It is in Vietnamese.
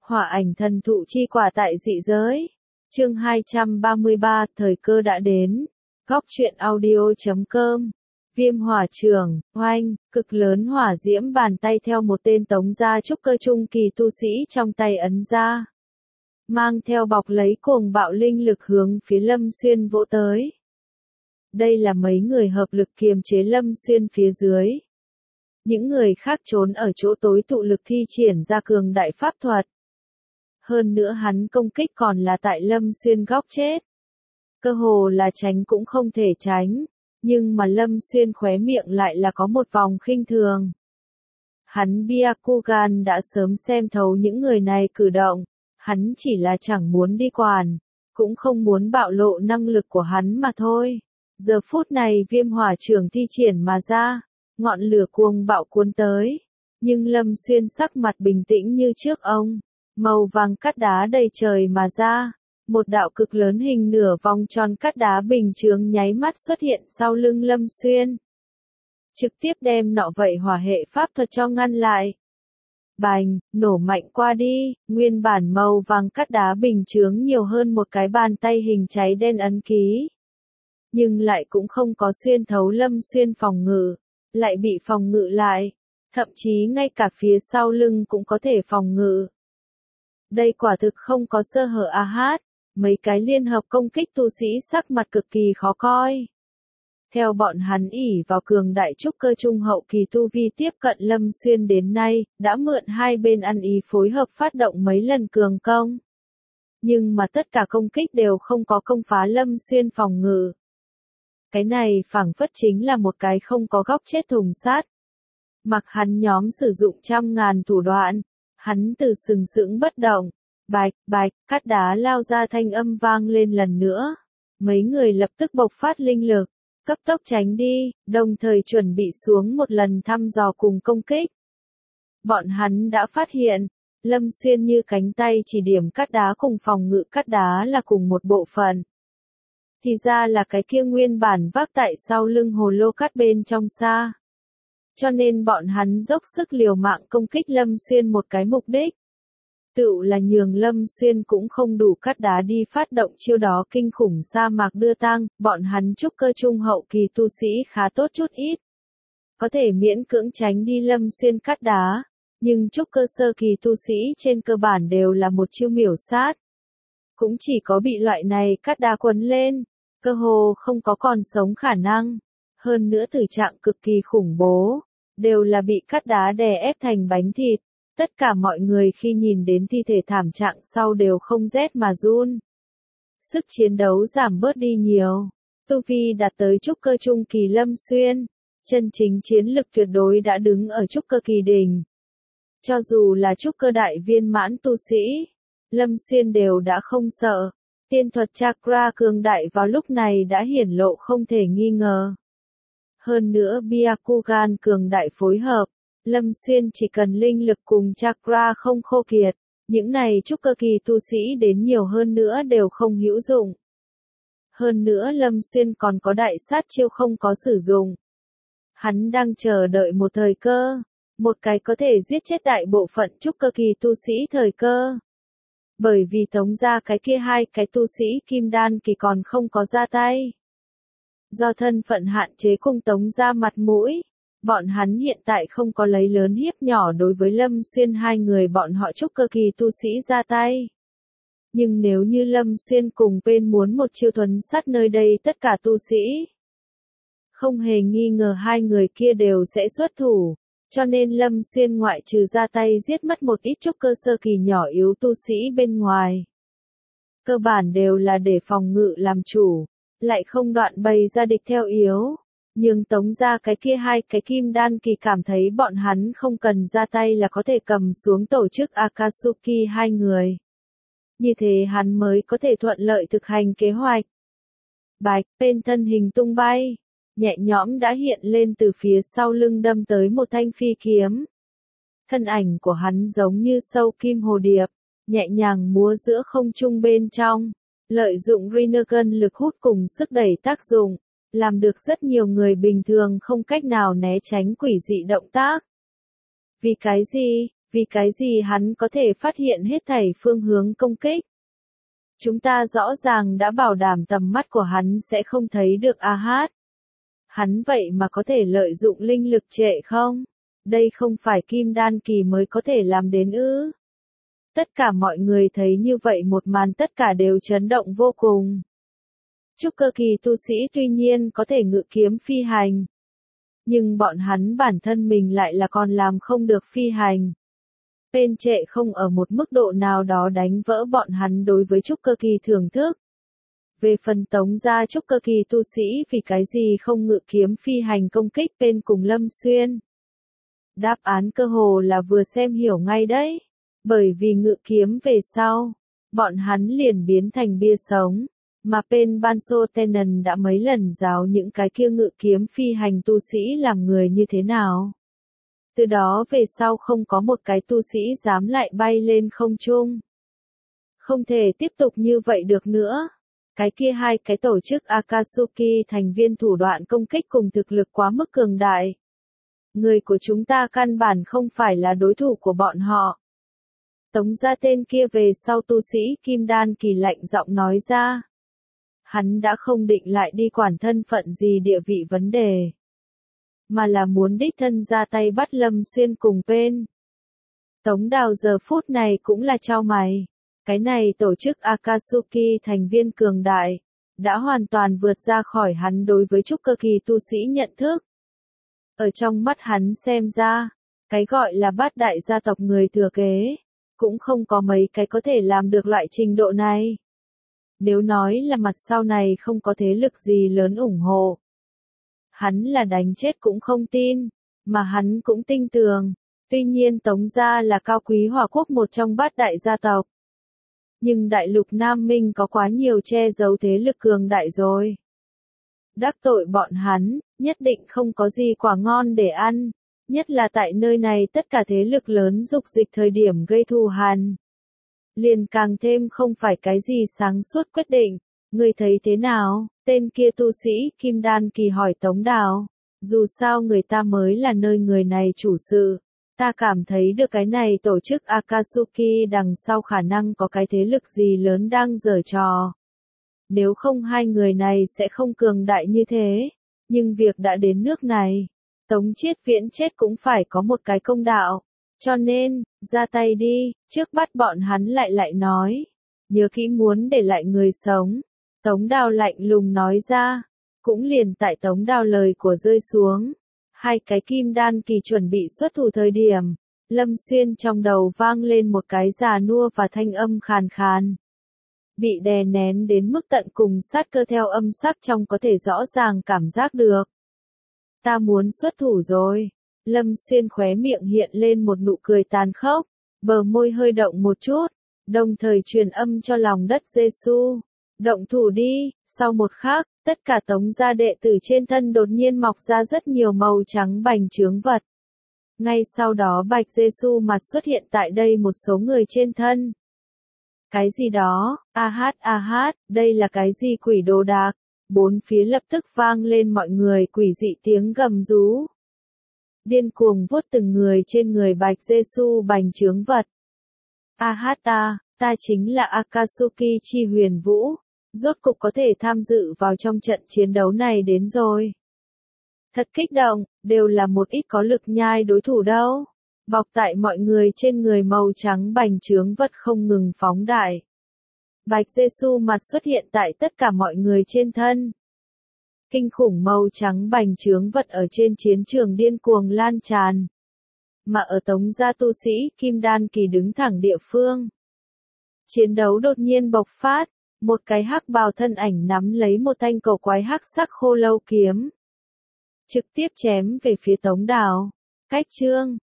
Hỏa ảnh thần thụ chi quả tại dị giới. Chương 233, thời cơ đã đến. Góc truyện audio.com. Viêm hỏa trường, oanh, cực lớn hỏa diễm bàn tay theo một tên tống gia trúc cơ trung kỳ tu sĩ trong tay ấn ra. Mang theo bọc lấy cuồng bạo linh lực hướng phía Lâm Xuyên vỗ tới. Đây là mấy người hợp lực kiềm chế Lâm Xuyên phía dưới. Những người khác trốn ở chỗ tối tụ lực thi triển ra cường đại pháp thuật. Hơn nữa hắn công kích còn là tại Lâm Xuyên góc chết. Cơ hồ là tránh cũng không thể tránh, nhưng mà Lâm Xuyên khóe miệng lại là có một vòng khinh thường. Hắn Byakugan đã sớm xem thấu những người này cử động, hắn chỉ là chẳng muốn đi quản, cũng không muốn bạo lộ năng lực của hắn mà thôi. Giờ phút này viêm hỏa trường thi triển mà ra, ngọn lửa cuồng bạo cuốn tới, nhưng Lâm Xuyên sắc mặt bình tĩnh như trước ông. Màu vàng cát đá đầy trời mà ra, một đạo cực lớn hình nửa vòng tròn cát đá bình chướng nháy mắt xuất hiện sau lưng Lâm Xuyên. Trực tiếp đem nọ vậy hỏa hệ pháp thuật cho ngăn lại. Bành, nổ mạnh qua đi, nguyên bản màu vàng cát đá bình chướng nhiều hơn một cái bàn tay hình cháy đen ấn ký. Nhưng lại cũng không có xuyên thấu Lâm Xuyên phòng ngự, lại bị phòng ngự lại, thậm chí ngay cả phía sau lưng cũng có thể phòng ngự. Đây quả thực không có sơ hở a hát, mấy cái liên hợp công kích tu sĩ sắc mặt cực kỳ khó coi. Theo bọn hắn ỷ vào cường đại trúc cơ trung hậu kỳ tu vi tiếp cận Lâm Xuyên đến nay, đã mượn hai bên ăn ý phối hợp phát động mấy lần cường công. Nhưng mà tất cả công kích đều không có công phá Lâm Xuyên phòng ngự. Cái này phảng phất chính là một cái không có góc chết thùng sắt. Mặc hắn nhóm sử dụng trăm ngàn thủ đoạn. Hắn từ sừng sững bất động, bạch, bạch, cát đá lao ra thanh âm vang lên lần nữa. Mấy người lập tức bộc phát linh lực, cấp tốc tránh đi, đồng thời chuẩn bị xuống một lần thăm dò cùng công kích. Bọn hắn đã phát hiện, Lâm Xuyên như cánh tay chỉ điểm cát đá cùng phòng ngự cát đá là cùng một bộ phận. Thì ra là cái kia nguyên bản vác tại sau lưng hồ lô cát bên trong xa. Cho nên bọn hắn dốc sức liều mạng công kích Lâm Xuyên một cái mục đích. Tựu là nhường Lâm Xuyên cũng không đủ cát đá đi phát động chiêu đó kinh khủng sa mạc đưa tang, bọn hắn trúc cơ trung hậu kỳ tu sĩ khá tốt chút ít. Có thể miễn cưỡng tránh đi Lâm Xuyên cát đá, nhưng trúc cơ sơ kỳ tu sĩ trên cơ bản đều là một chiêu miểu sát. Cũng chỉ có bị loại này cát đá quấn lên, cơ hồ không có còn sống khả năng. Hơn nữa tử trạng cực kỳ khủng bố, đều là bị cát đá đè ép thành bánh thịt. Tất cả mọi người khi nhìn đến thi thể thảm trạng sau đều không rét mà run. Sức chiến đấu giảm bớt đi nhiều. Tu vi đạt tới trúc cơ trung kỳ Lâm Xuyên, chân chính chiến lực tuyệt đối đã đứng ở trúc cơ kỳ đỉnh. Cho dù là trúc cơ đại viên mãn tu sĩ, Lâm Xuyên đều đã không sợ. Tiên thuật chakra cường đại vào lúc này đã hiển lộ không thể nghi ngờ. Hơn nữa Byakugan cường đại phối hợp, Lâm Xuyên chỉ cần linh lực cùng chakra không khô kiệt, những này trúc cơ kỳ tu sĩ đến nhiều hơn nữa đều không hữu dụng. Hơn nữa Lâm Xuyên còn có đại sát chiêu không có sử dụng. Hắn đang chờ đợi một thời cơ, một cái có thể giết chết đại bộ phận trúc cơ kỳ tu sĩ thời cơ. Bởi vì tống ra cái kia hai cái tu sĩ kim đan kỳ còn không có ra tay. Do thân phận hạn chế cung tống ra mặt mũi, bọn hắn hiện tại không có lấy lớn hiếp nhỏ đối với Lâm Xuyên hai người bọn họ trúc cơ kỳ tu sĩ ra tay. Nhưng nếu như Lâm Xuyên cùng bên muốn một chiêu thuấn sát nơi đây tất cả tu sĩ, không hề nghi ngờ hai người kia đều sẽ xuất thủ, cho nên Lâm Xuyên ngoại trừ ra tay giết mất một ít trúc cơ sơ kỳ nhỏ yếu tu sĩ bên ngoài. Cơ bản đều là để phòng ngự làm chủ. Lại không đoạn bày ra địch theo yếu, nhưng tống ra cái kia hai cái kim đan kỳ cảm thấy bọn hắn không cần ra tay là có thể cầm xuống tổ chức Akatsuki hai người. Như thế hắn mới có thể thuận lợi thực hành kế hoạch. Bạch, bên thân hình tung bay, nhẹ nhõm đã hiện lên từ phía sau lưng đâm tới một thanh phi kiếm. Thân ảnh của hắn giống như sâu kim hồ điệp, nhẹ nhàng múa giữa không trung bên trong. Lợi dụng Rinnegan lực hút cùng sức đẩy tác dụng, làm được rất nhiều người bình thường không cách nào né tránh quỷ dị động tác. Vì cái gì? Vì cái gì hắn có thể phát hiện hết thảy phương hướng công kích? Chúng ta rõ ràng đã bảo đảm tầm mắt của hắn sẽ không thấy được A-hát. Hắn vậy mà có thể lợi dụng linh lực trệ không? Đây không phải Kim Đan kỳ mới có thể làm đến ư? Tất cả mọi người thấy như vậy một màn tất cả đều chấn động vô cùng. Trúc cơ kỳ tu sĩ tuy nhiên có thể ngự kiếm phi hành. Nhưng bọn hắn bản thân mình lại là còn làm không được phi hành. Bên trệ không ở một mức độ nào đó đánh vỡ bọn hắn đối với trúc cơ kỳ thưởng thức. Về phần Tống gia trúc cơ kỳ tu sĩ vì cái gì không ngự kiếm phi hành công kích bên cùng Lâm Xuyên. Đáp án cơ hồ là vừa xem hiểu ngay đấy. Bởi vì ngự kiếm về sau, bọn hắn liền biến thành bia sống, mà bên Banso Tenon đã mấy lần giáo những cái kia ngự kiếm phi hành tu sĩ làm người như thế nào. Từ đó về sau không có một cái tu sĩ dám lại bay lên không trung. Không thể tiếp tục như vậy được nữa. Cái kia hai cái tổ chức Akatsuki thành viên thủ đoạn công kích cùng thực lực quá mức cường đại. Người của chúng ta căn bản không phải là đối thủ của bọn họ. Tống gia tên kia về sau tu sĩ Kim Đan kỳ lạnh giọng nói ra. Hắn đã không định lại đi quản thân phận gì địa vị vấn đề. Mà là muốn đích thân ra tay bắt Lâm Xuyên cùng bên. Tống Đào giờ phút này cũng là chau mày. Cái này tổ chức Akatsuki thành viên cường đại, đã hoàn toàn vượt ra khỏi hắn đối với trúc cơ kỳ tu sĩ nhận thức. Ở trong mắt hắn xem ra, cái gọi là bát đại gia tộc người thừa kế, cũng không có mấy cái có thể làm được loại trình độ này. Nếu nói là mặt sau này không có thế lực gì lớn ủng hộ. Hắn là đánh chết cũng không tin, mà hắn cũng tin tưởng. Tuy nhiên Tống gia là cao quý Hòa quốc một trong bát đại gia tộc. Nhưng đại lục Nam Minh có quá nhiều che giấu thế lực cường đại rồi. Đắc tội bọn hắn, nhất định không có gì quả ngon để ăn. Nhất là tại nơi này tất cả thế lực lớn dục dịch thời điểm gây thù hằn. Liền càng thêm không phải cái gì sáng suốt quyết định. Người thấy thế nào? Tên kia tu sĩ Kim Đan kỳ hỏi Tống Đào. Dù sao người ta mới là nơi người này chủ sự. Ta cảm thấy được cái này tổ chức Akatsuki đằng sau khả năng có cái thế lực gì lớn đang giở trò. Nếu không hai người này sẽ không cường đại như thế. Nhưng việc đã đến nước này. Tống Chiết Viễn chết cũng phải có một cái công đạo. Cho nên, ra tay đi, trước bắt bọn hắn lại nói. Nhớ kỹ muốn để lại người sống. Tống Đào lạnh lùng nói ra. Cũng liền tại Tống Đào lời của rơi xuống. Hai cái kim đan kỳ chuẩn bị xuất thủ thời điểm. Lâm Xuyên trong đầu vang lên một cái già nua và thanh âm khàn khàn. Bị đè nén đến mức tận cùng sát cơ theo âm sắc trong có thể rõ ràng cảm giác được. Ta muốn xuất thủ rồi. Lâm Xuyên khóe miệng hiện lên một nụ cười tàn khốc, bờ môi hơi động một chút, đồng thời truyền âm cho lòng đất Giê-xu. Động thủ đi, sau một khắc, tất cả Tống gia đệ tử trên thân đột nhiên mọc ra rất nhiều màu trắng bành trướng vật. Ngay sau đó Bạch Giê-xu mặt xuất hiện tại đây một số người trên thân. Cái gì đó, a hát, đây là cái gì quỷ đồ đạc? Bốn phía lập tức vang lên mọi người quỷ dị tiếng gầm rú. Điên cuồng vuốt từng người trên người Bạch Giê-xu bành trướng vật. Ta chính là Akatsuki chi huyền vũ. Rốt cục có thể tham dự vào trong trận chiến đấu này đến rồi. Thật kích động, đều là một ít có lực nhai đối thủ đâu. Bọc tại mọi người trên người màu trắng bành trướng vật không ngừng phóng đại. Bạch Giê-xu mặt xuất hiện tại tất cả mọi người trên thân. Kinh khủng màu trắng bành trướng vật ở trên chiến trường điên cuồng lan tràn. Mà ở Tống gia tu sĩ Kim Đan kỳ đứng thẳng địa phương. Chiến đấu đột nhiên bộc phát. Một cái hắc bào thân ảnh nắm lấy một thanh cầu quái hắc sắc khô lâu kiếm. Trực tiếp chém về phía Tống Đào. Cách chương